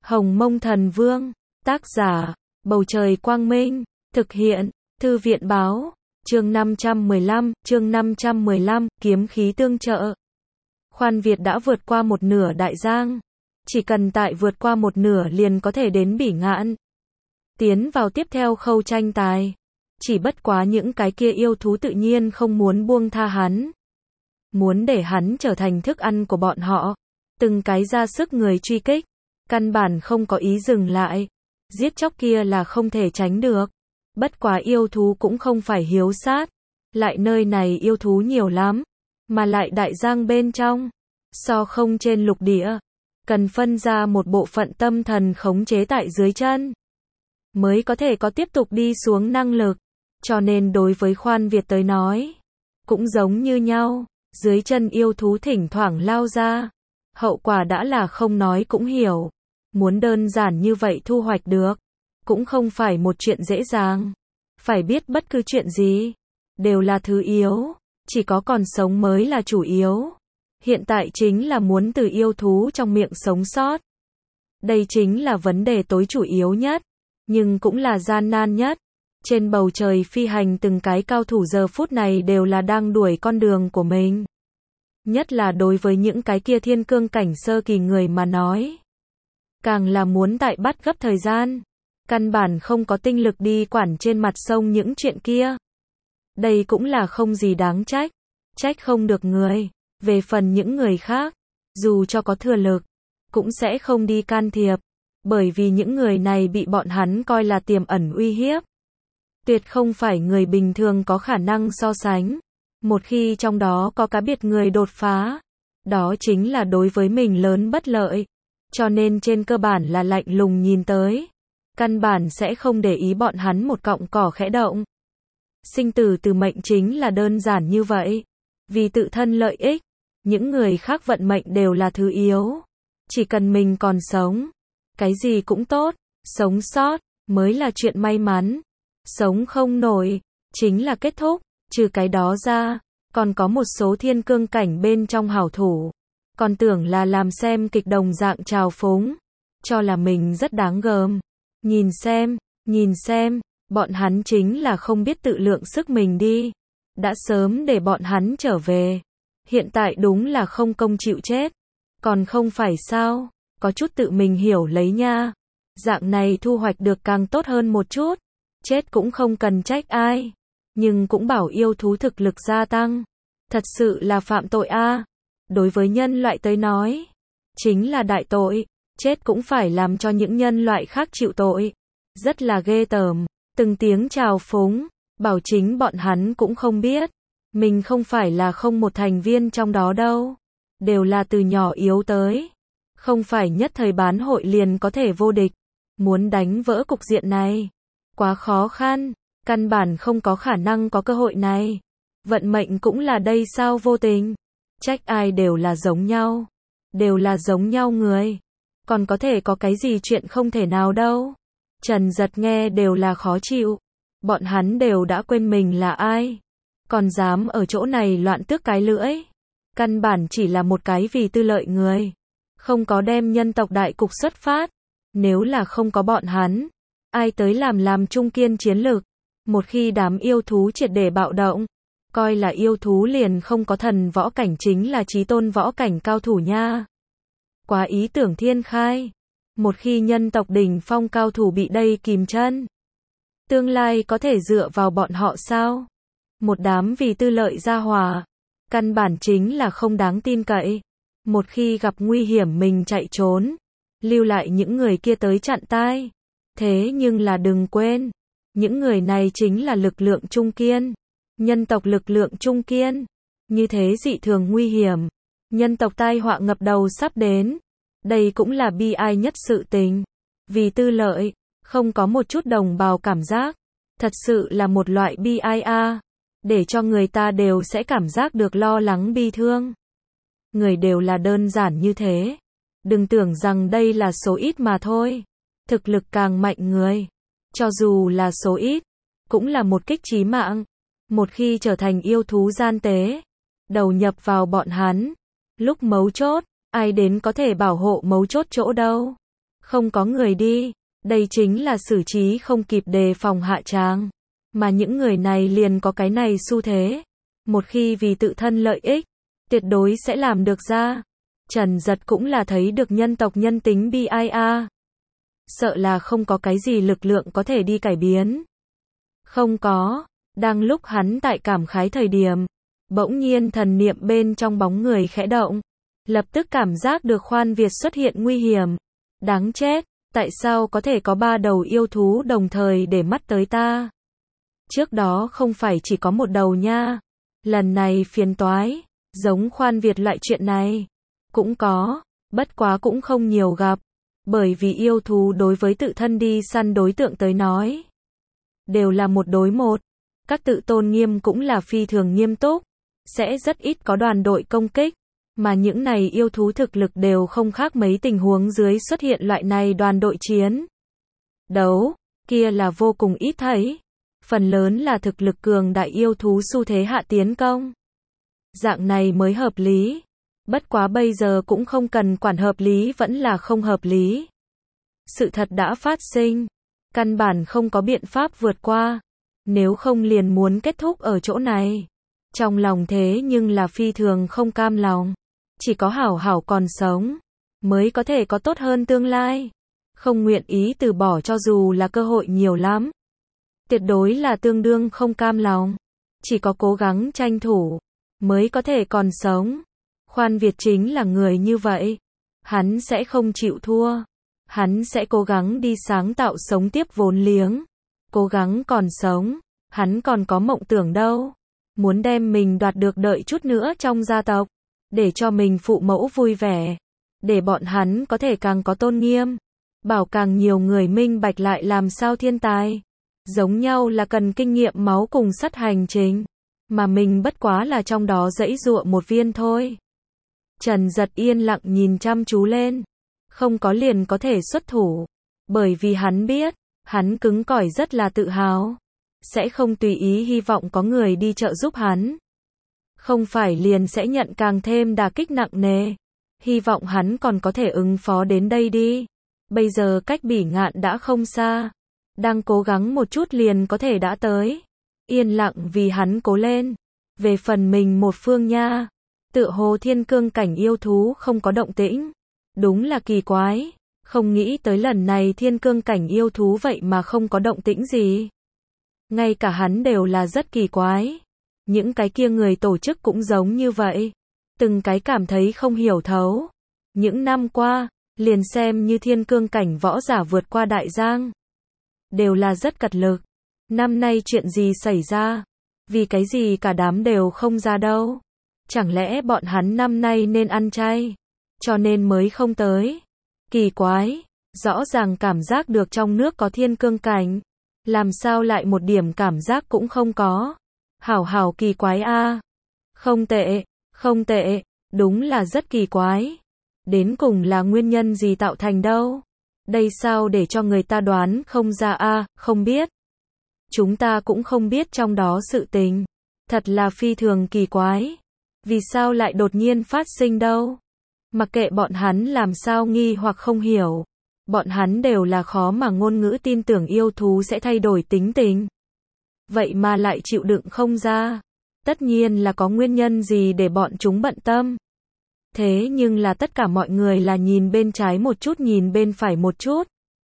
Hồng Mông Thần Vương, tác giả, Bầu Trời Quang Minh, thực hiện, Thư viện Báo, chương 515, kiếm khí tương trợ. Khoan Việt đã vượt qua một nửa Đại Giang, chỉ cần tại vượt qua một nửa liền có thể đến Bỉ Ngạn. Tiến vào tiếp theo khâu tranh tài, chỉ bất quá những cái kia yêu thú tự nhiên không muốn buông tha hắn. Muốn để hắn trở thành thức ăn của bọn họ, từng cái ra sức người truy kích, căn bản không có ý dừng lại. Giết chóc kia là không thể tránh được. Bất quá yêu thú cũng không phải hiếu sát. Lại nơi này yêu thú nhiều lắm. Mà lại Đại Giang bên trong. So không trên lục địa. Cần phân ra một bộ phận tâm thần khống chế tại dưới chân. Mới có thể có tiếp tục đi xuống năng lực. Cho nên đối với Khoan Việt tới nói. Cũng giống như nhau. Dưới chân yêu thú thỉnh thoảng lao ra. Hậu quả đã là không nói cũng hiểu. Muốn đơn giản như vậy thu hoạch được, cũng không phải một chuyện dễ dàng. Phải biết bất cứ chuyện gì, đều là thứ yếu, chỉ có còn sống mới là chủ yếu. Hiện tại chính là muốn từ yêu thú trong miệng sống sót. Đây chính là vấn đề tối chủ yếu nhất, nhưng cũng là gian nan nhất. Trên bầu trời phi hành từng cái cao thủ giờ phút này đều là đang đuổi con đường của mình. Nhất là đối với những cái kia thiên cương cảnh sơ kỳ người mà nói. Càng là muốn tại bắt gấp thời gian, căn bản không có tinh lực đi quản trên mặt sông những chuyện kia. Đây cũng là không gì đáng trách, trách không được người. Về phần những người khác, dù cho có thừa lực, cũng sẽ không đi can thiệp, bởi vì những người này bị bọn hắn coi là tiềm ẩn uy hiếp. Tuyệt không phải người bình thường có khả năng so sánh. Một khi trong đó có cá biệt người đột phá, đó chính là đối với mình lớn bất lợi. Cho nên trên cơ bản là lạnh lùng nhìn tới. Căn bản sẽ không để ý bọn hắn một cọng cỏ khẽ động. Sinh tử từ mệnh chính là đơn giản như vậy. Vì tự thân lợi ích, những người khác vận mệnh đều là thứ yếu. Chỉ cần mình còn sống, cái gì cũng tốt. Sống sót, mới là chuyện may mắn. Sống không nổi, chính là kết thúc. Trừ cái đó ra, còn có một số thiên cương cảnh bên trong hảo thủ. Còn tưởng là làm xem kịch đồng dạng trào phúng, cho là mình rất đáng gờm. Nhìn xem, bọn hắn chính là không biết tự lượng sức mình đi. Đã sớm để bọn hắn trở về. Hiện tại đúng là không công chịu chết. Còn không phải sao, có chút tự mình hiểu lấy nha. Dạng này thu hoạch được càng tốt hơn một chút. Chết cũng không cần trách ai. Nhưng cũng bảo yêu thú thực lực gia tăng. Thật sự là phạm tội a. Đối với nhân loại tới nói, chính là đại tội, chết cũng phải làm cho những nhân loại khác chịu tội. Rất là ghê tởm, từng tiếng chào phúng, bảo chính bọn hắn cũng không biết. Mình không phải là không một thành viên trong đó đâu. Đều là từ nhỏ yếu tới. Không phải nhất thời bán hội liền có thể vô địch. Muốn đánh vỡ cục diện này, quá khó khăn, căn bản không có khả năng có cơ hội này. Vận mệnh cũng là đây sao vô tình. Trách ai đều là giống nhau. Đều là giống nhau người. Còn có thể có cái gì chuyện không thể nào đâu. Trần Giật nghe đều là khó chịu. Bọn hắn đều đã quên mình là ai. Còn dám ở chỗ này loạn tước cái lưỡi. Căn bản chỉ là một cái vì tư lợi người. Không có đem nhân tộc đại cục xuất phát. Nếu là không có bọn hắn, ai tới làm trung kiên chiến lược. Một khi đám yêu thú triệt để bạo động, coi là yêu thú liền không có thần võ cảnh chính là chí tôn võ cảnh cao thủ nha. Quá ý tưởng thiên khai. Một khi nhân tộc đỉnh phong cao thủ bị đây kìm chân, tương lai có thể dựa vào bọn họ sao? Một đám vì tư lợi gia hỏa, căn bản chính là không đáng tin cậy. Một khi gặp nguy hiểm mình chạy trốn, lưu lại những người kia tới chặn tai. Thế nhưng là đừng quên, những người này chính là lực lượng trung kiên. Nhân tộc lực lượng trung kiên, như thế dị thường nguy hiểm. Nhân tộc tai họa ngập đầu sắp đến. Đây cũng là bi ai nhất sự tình. Vì tư lợi, không có một chút đồng bào cảm giác. Thật sự là một loại bi ai a. Để cho người ta đều sẽ cảm giác được lo lắng bi thương. Người đều là đơn giản như thế. Đừng tưởng rằng đây là số ít mà thôi. Thực lực càng mạnh người, cho dù là số ít, cũng là một kích chí mạng. Một khi trở thành yêu thú gian tế, đầu nhập vào bọn hắn, lúc mấu chốt, ai đến có thể bảo hộ mấu chốt chỗ đâu. không có người đi. Đây chính là xử trí không kịp đề phòng hạ tràng. Mà những người này liền có cái này xu thế. Một khi vì tự thân lợi ích, tuyệt đối sẽ làm được ra. Trần Giật cũng là thấy được nhân tộc nhân tính bi ai a. Sợ là không có cái gì lực lượng có thể đi cải biến. Không có. Đang lúc hắn tại cảm khái thời điểm, bỗng nhiên thần niệm bên trong bóng người khẽ động. Lập tức cảm giác được Khoan Việt xuất hiện nguy hiểm. Đáng chết, tại sao có thể có 3 đầu yêu thú đồng thời để mắt tới ta? Trước đó không phải chỉ có một đầu nha. Lần này phiền toái, giống Khoan Việt loại chuyện này. Cũng có, bất quá cũng không nhiều gặp. Bởi vì yêu thú đối với tự thân đi săn đối tượng tới nói, đều là một đối một. Các tự tôn nghiêm cũng là phi thường nghiêm túc. Sẽ rất ít có đoàn đội công kích. Mà những này yêu thú thực lực đều không khác mấy tình huống dưới xuất hiện loại này đoàn đội chiến đấu, kia là vô cùng ít thấy. Phần lớn là thực lực cường đại yêu thú xu thế hạ tiến công. Dạng này mới hợp lý. Bất quá bây giờ cũng không cần quản hợp lý vẫn là không hợp lý. Sự thật đã phát sinh. Căn bản không có biện pháp vượt qua. Nếu không liền muốn kết thúc ở chỗ này. Trong lòng thế nhưng là phi thường không cam lòng. Chỉ có hảo hảo còn sống, mới có thể có tốt hơn tương lai. Không nguyện ý từ bỏ cho dù là cơ hội nhiều lắm. Tuyệt đối là tương đương không cam lòng. Chỉ có cố gắng tranh thủ, mới có thể còn sống. Khoan Việt chính là người như vậy. Hắn sẽ không chịu thua. Hắn sẽ cố gắng đi sáng tạo sống tiếp vốn liếng. Cố gắng còn sống. Hắn còn có mộng tưởng đâu. Muốn đem mình đoạt được đợi chút nữa trong gia tộc. Để cho mình phụ mẫu vui vẻ. Để bọn hắn có thể càng có tôn nghiêm. Bảo càng nhiều người minh bạch lại làm sao thiên tài. Giống nhau là cần kinh nghiệm máu cùng sắt hành trình. Mà mình bất quá là trong đó giãy giụa một viên thôi. Trần Giật yên lặng nhìn chăm chú lên. Không có liền có thể xuất thủ. Bởi vì hắn biết, hắn cứng cỏi rất là tự hào. Sẽ không tùy ý hy vọng có người đi trợ giúp hắn. Không phải liền sẽ nhận càng thêm đả kích nặng nề. Hy vọng hắn còn có thể ứng phó đến đây đi. Bây giờ cách Bỉ Ngạn đã không xa. Đang cố gắng một chút liền có thể đã tới. Yên lặng vì hắn cố lên. Về phần mình một phương nha. Tựa hồ thiên cương cảnh yêu thú không có động tĩnh. Đúng là kỳ quái. Không nghĩ tới lần này thiên cương cảnh yêu thú vậy mà không có động tĩnh gì. Ngay cả hắn đều là rất kỳ quái. Những cái kia người tổ chức cũng giống như vậy. Từng cái cảm thấy không hiểu thấu. Những năm qua, liền xem như thiên cương cảnh võ giả vượt qua đại giang. Đều là rất cật lực. Năm nay chuyện gì xảy ra? Vì cái gì cả đám đều không ra đâu? Chẳng lẽ bọn hắn năm nay nên ăn chay? Cho nên mới không tới. Kỳ quái. Rõ ràng cảm giác được trong nước có thiên cương cảnh. Làm sao lại một điểm cảm giác cũng không có? Hảo hảo kỳ quái a. Không tệ, không tệ, đúng là rất kỳ quái. Đến cùng là nguyên nhân gì tạo thành đâu? Đây sao để cho người ta đoán không ra a, không biết. Chúng ta cũng không biết trong đó sự tình. Thật là phi thường kỳ quái. Vì sao lại đột nhiên phát sinh đâu? Mặc kệ bọn hắn làm sao nghi hoặc không hiểu. Bọn hắn đều là khó mà ngôn ngữ tin tưởng yêu thú sẽ thay đổi tính tình. Vậy mà lại chịu đựng không ra. Tất nhiên là có nguyên nhân gì để bọn chúng bận tâm. Thế nhưng là tất cả mọi người là nhìn bên trái một chút nhìn bên phải một chút.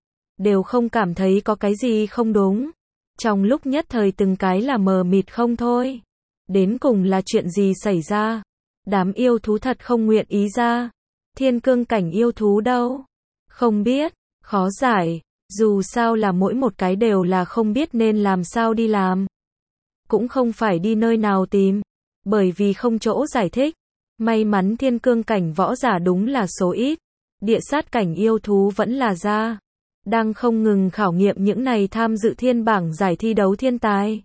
Đều không cảm thấy có cái gì không đúng. Trong lúc nhất thời từng cái là mờ mịt không thôi. Đến cùng là chuyện gì xảy ra? Đám yêu thú thật không nguyện ý ra. Thiên cương cảnh yêu thú đâu? Không biết, khó giải. Dù sao là mỗi một cái đều là không biết nên làm sao đi làm. Cũng không phải đi nơi nào tìm. Bởi vì không chỗ giải thích. May mắn thiên cương cảnh võ giả đúng là số ít. Địa sát cảnh yêu thú vẫn là ra. Đang không ngừng khảo nghiệm những này tham dự thiên bảng giải thi đấu thiên tài.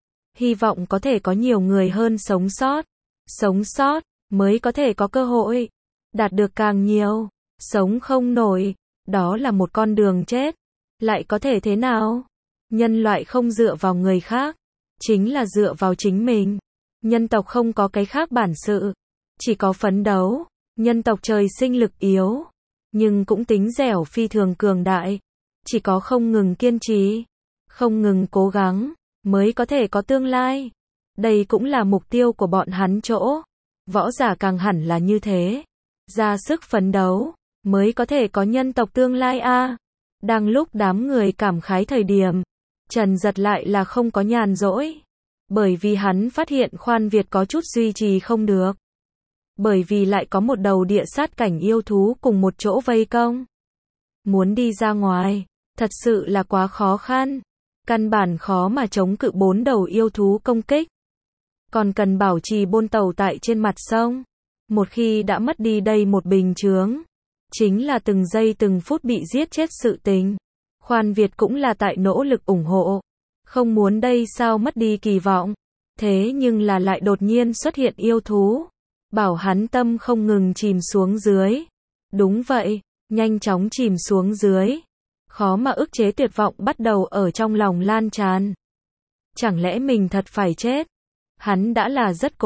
Hy vọng có thể có nhiều người hơn sống sót. Sống sót, mới có thể có cơ hội. Đạt được càng nhiều. Sống không nổi. Đó là một con đường chết. Lại có thể thế nào? Nhân loại không dựa vào người khác. Chính là dựa vào chính mình. Nhân tộc không có cái khác bản sự. Chỉ có phấn đấu. Nhân tộc trời sinh lực yếu. nhưng cũng tính dẻo phi thường cường đại. Chỉ có không ngừng kiên trì, không ngừng cố gắng, mới có thể có tương lai. Đây cũng là mục tiêu của bọn hắn chỗ. Võ giả càng hẳn là như thế. Ra sức phấn đấu, mới có thể có nhân tộc tương lai a. Đang lúc đám người cảm khái thời điểm, Trần Giật lại là không có nhàn rỗi. Bởi vì hắn phát hiện Khoan Việt có chút duy trì không được. Bởi vì lại có một đầu địa sát cảnh yêu thú cùng một chỗ vây công. Muốn đi ra ngoài, thật sự là quá khó khăn. Căn bản khó mà chống cự 4 đầu yêu thú công kích. Còn cần bảo trì bôn tàu tại trên mặt sông. Một khi đã mất đi đây một bình chướng, chính là từng giây từng phút bị giết chết sự tình. Khoan Việt cũng là tại nỗ lực ủng hộ. Không muốn đây sao mất đi kỳ vọng. Thế nhưng là lại đột nhiên xuất hiện yêu thú. Bảo hắn tâm không ngừng chìm xuống dưới. Đúng vậy, nhanh chóng chìm xuống dưới. Khó mà ức chế tuyệt vọng bắt đầu ở trong lòng lan tràn. Chẳng lẽ mình thật phải chết? Hắn đã là rất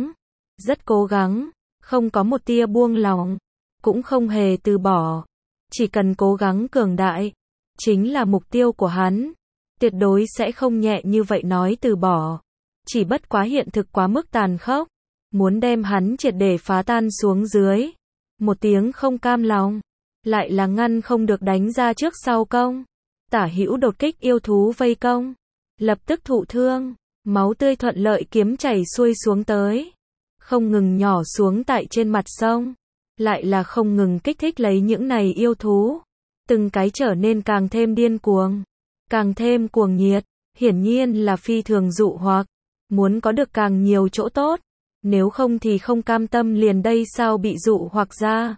cố gắng, không có một tia buông lỏng, cũng không hề từ bỏ. Chỉ cần cố gắng cường đại, chính là mục tiêu của hắn. Tuyệt đối sẽ không nhẹ như vậy nói từ bỏ. Chỉ bất quá hiện thực quá mức tàn khốc. Muốn đem hắn triệt để phá tan xuống dưới. Một tiếng không cam lòng. Lại là ngăn không được đánh ra trước sau công. Tả hữu đột kích yêu thú vây công. Lập tức thụ thương. Máu tươi thuận lợi kiếm chảy xuôi xuống tới. Không ngừng nhỏ xuống tại trên mặt sông. Lại là không ngừng kích thích lấy những này yêu thú. Từng cái trở nên càng thêm điên cuồng. Càng thêm cuồng nhiệt. Hiển nhiên là phi thường dụ hoặc. Muốn có được càng nhiều chỗ tốt. Nếu không thì không cam tâm liền đây sao bị dụ hoặc ra.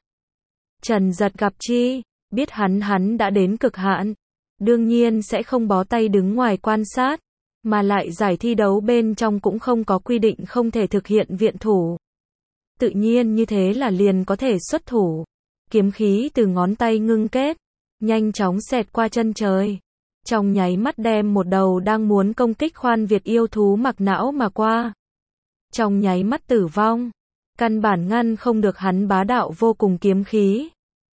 Trần Giật gặp chi, biết hắn đã đến cực hạn. Đương nhiên sẽ không bó tay đứng ngoài quan sát. Mà lại giải thi đấu bên trong cũng không có quy định không thể thực hiện viện thủ. Tự nhiên như thế là liền có thể xuất thủ. Kiếm khí từ ngón tay ngưng kết. Nhanh chóng xẹt qua chân trời. Trong nháy mắt đem một đầu đang muốn công kích Khoan Việt yêu thú mặc não mà qua. Trong nháy mắt tử vong. Căn bản ngăn không được hắn bá đạo vô cùng kiếm khí.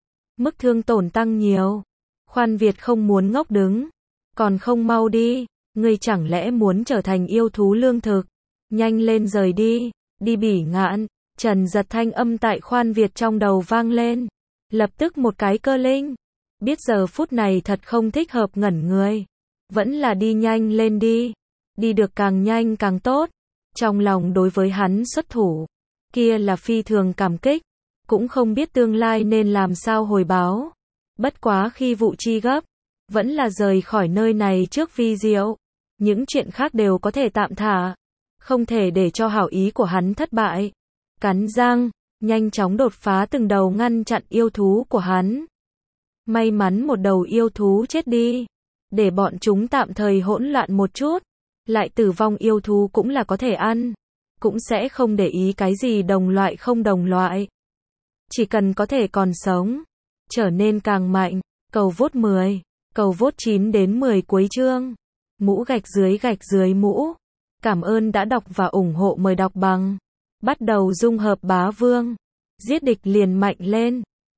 Mức thương tổn tăng nhiều. Khoan Việt không muốn ngốc đứng. Còn không mau đi. Ngươi chẳng lẽ muốn trở thành yêu thú lương thực. Nhanh lên rời đi. Đi Bỉ Ngạn. Trần Giật thanh âm tại Khoan Việt trong đầu vang lên. Lập tức một cái cơ linh. Biết giờ phút này thật không thích hợp ngẩn người. Vẫn là đi nhanh lên đi. Đi được càng nhanh càng tốt. Trong lòng đối với hắn xuất thủ. Kia là phi thường cảm kích. Cũng không biết tương lai nên làm sao hồi báo. Bất quá khi vụ chi gấp. Vẫn là rời khỏi nơi này trước vi diệu. Những chuyện khác đều có thể tạm thả. Không thể để cho hảo ý của hắn thất bại. Cắn răng, nhanh chóng đột phá từng đầu ngăn chặn yêu thú của hắn. May mắn một đầu yêu thú chết đi. Để bọn chúng tạm thời hỗn loạn một chút. Lại tử vong yêu thú cũng là có thể ăn. Cũng sẽ không để ý cái gì đồng loại không đồng loại. Chỉ cần có thể còn sống. Trở nên càng mạnh. Cầu vote 10. Cầu vote 9 đến 10 cuối chương. Mũ gạch dưới mũ. Cảm ơn đã đọc và ủng hộ, mời đọc bằng. Bắt đầu dung hợp bá vương. Giết địch liền mạnh lên.